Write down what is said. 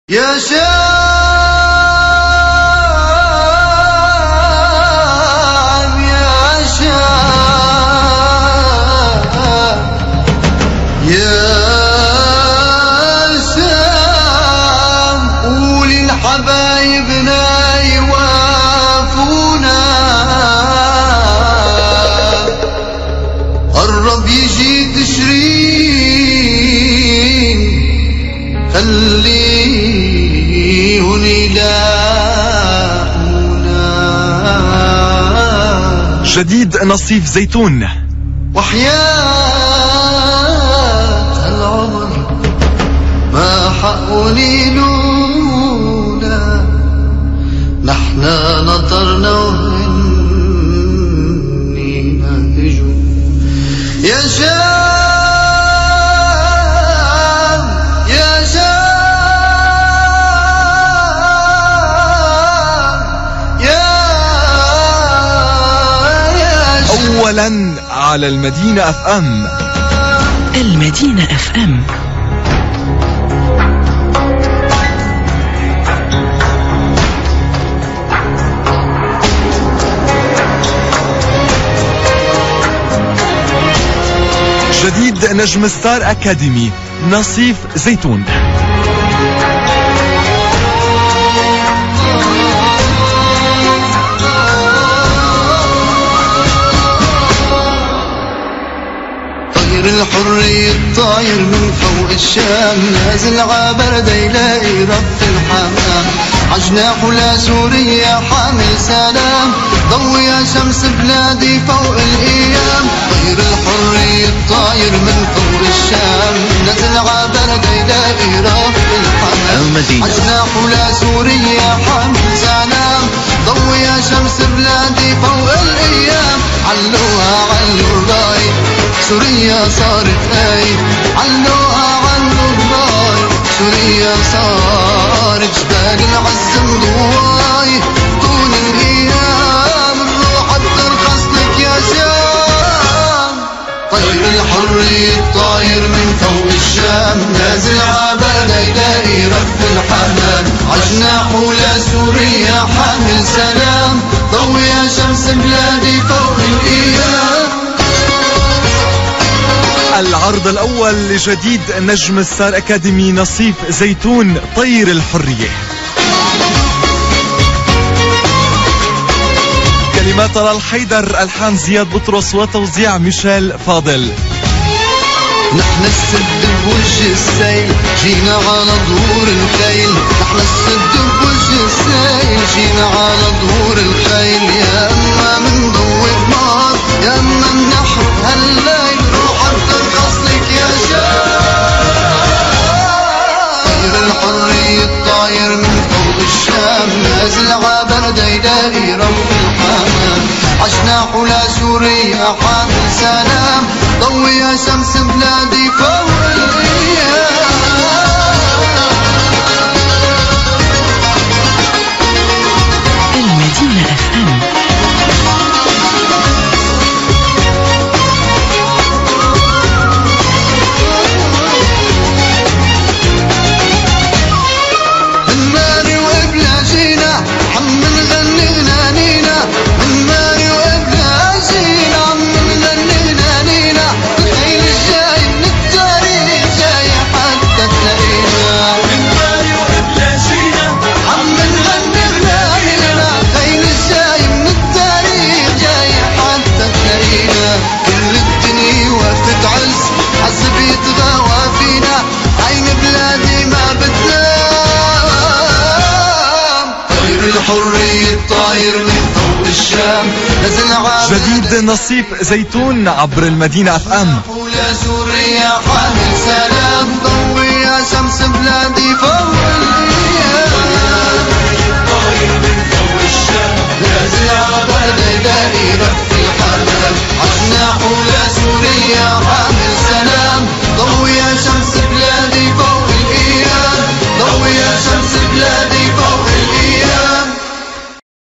يا شام يا شام يا شام قولي لحبايبنا يوافونا قرب يجي تشرين خليهن يلاقونا جديد نصيف زيتون وحياة العمر ما حقولي لولا نحنا نطرنا وهني ما اجوا يا شام يا شام يا أولا على المدينة اف ام. المدينة اف ام. جديد نجم ستار أكاديمي نصيف زيتون. طير الحرية الطاير من فوق الشام نازل عبرد يلاقي رب الحمام عجناحه لسوريا حامل سلام ضوي يا شمس بلادي فوق الأيام. طير الحرية الطاير من فوق الشام نازل عبرد يلاقي رب الحمام عجناحه لسوريا حامل سلام ضوي يا شمس بلادي فوق الأيام. علوها علو الراي سوريا صارت آي علوها علو الراي سوريا صارت جبال العز مضواي طول الأيام الروح ترخص لك يا شام. طير الحرية الطاير من فوق الشام نازل عبالة يلاقي رب الحنان عجناحه لسوريا حامل سلام ضوي يا شمس بلادي فوق الأيام. العرض الأول لجديد نجم ستار أكاديمي نصيف زيتون طير الحرية. كلمات طلال حيدر، ألحان زياد بطرس وتوزيع ميشيل فاضل. نحن السد بوجه السيل جينا على ظهور الخيل نحن السد بوجه السيل جينا على ظهور الخيل يا أما من ضوء النار يا أما من نحرق هالليل روحك ترخص لك يا شام. طير الحرية الطاير من فوق الشام نازل عبرد يلاقي رب الحمام عجناحه لسوريا حامل سلام ضوي يا شمس بلادي فوق الأيام. المدينة اف ام. من ماري وقبلها جينا عم نغني غنانينا من ماري وقبلها جينا عم نغني غنانينا الخيل الجاي من التاريخ جاي حتى تلاقينا من ماري وقبلها جينا عم نغني غنانينا الخيل الجاي من التاريخ جاي حتى تلاقينا. كل الدنيا وقفت عز حسب يتغاوى فينا عين بلادي ما بتنام. طير الحرية الطاير من فوق الشام نزل عابر جديد نصيف زيتون عبر المدينة اف ام. يا سوريا حامل سلام ضوي يا شمس بلادي فوق الأيام. طاير من فوق الشام نازل عبر يلاقي رب الحمام عجناحه لسوريا